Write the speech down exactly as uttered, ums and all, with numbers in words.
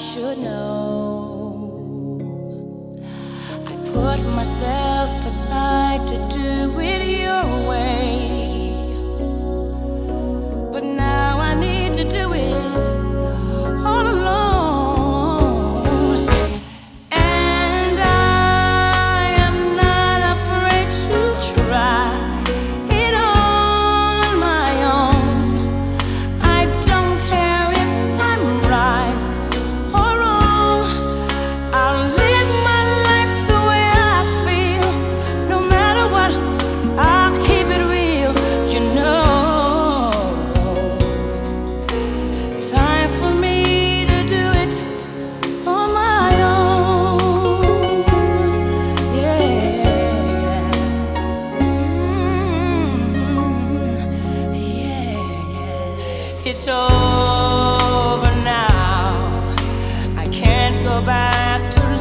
should know. I put myself aside to do it your way, but now I need to do it all alone. And I am not afraid to try it on my own. I don't care if I'm right or wrong. I'll live my life the way I feel. No matter what, I'll keep it real, you know. Time for me to do it on my own. Yeah. Mm, yeah. It's over now. I can't go back to